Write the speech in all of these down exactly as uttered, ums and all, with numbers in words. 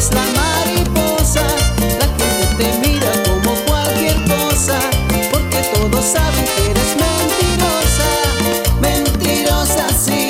la mariposa, la gente te mira como cualquier cosa, porque todos saben que eres mentirosa, mentirosa sí.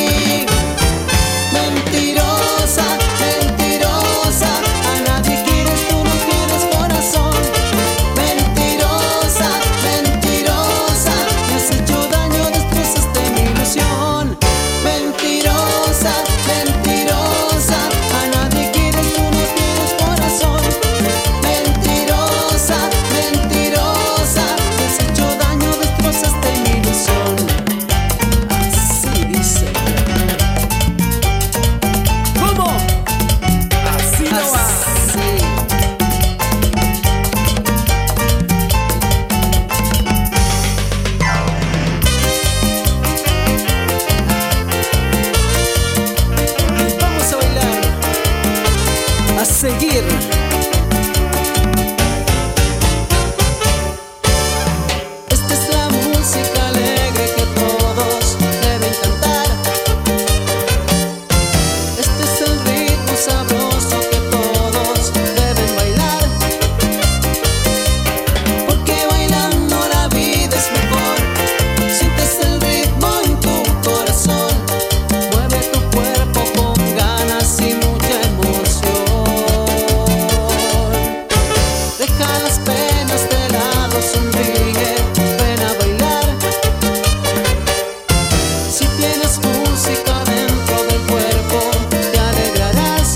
Mentirosa, mentirosa, a nadie quieres, tú no tienes corazón. Mentirosa, mentirosa, me has hecho daño, destrozaste mi ilusión. Mentirosa, mentirosa, a nadie quieres, tú no tienes corazón. Mentirosa, mentirosa, me has hecho daño, destrozaste mi ilusión. Así dice. ¿Cómo? Así no va. Así. Vamos a bailar, a seguir. Esta es la música alegre que todos deben cantar. Este es el ritmo sabroso que todos deben bailar, porque bailando la vida es mejor. Sientes el ritmo en tu corazón, mueve tu cuerpo con ganas y mucha emoción. Deja las penas de lado, sonríe, ven a bailar. Si tienes música dentro del cuerpo, te alegrarás,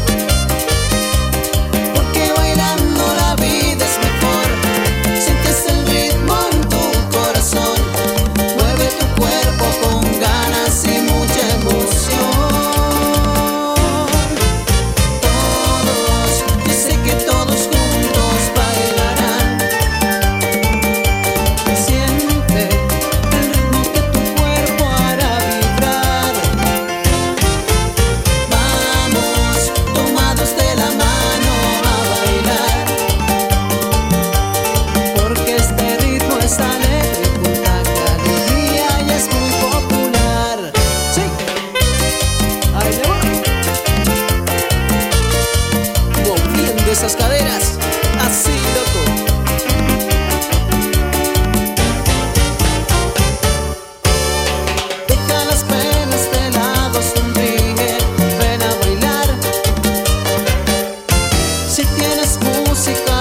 porque bailando la vida es mejor. Sientes el ritmo en tu corazón, mueve tu cuerpo con ganas y mucha emoción. Todos, yo sé que todos juntos bailarán. Siente el ritmo que tu cuerpo hará vibrar. Vamos, tomados de la mano a bailar, porque este ritmo es alegre, contagia alegría y es muy popular. Sí, ahí le voy. Moviendo esas caderas, así loco. Deja las penas de lado, sonríe, ven a bailar. Si tienes música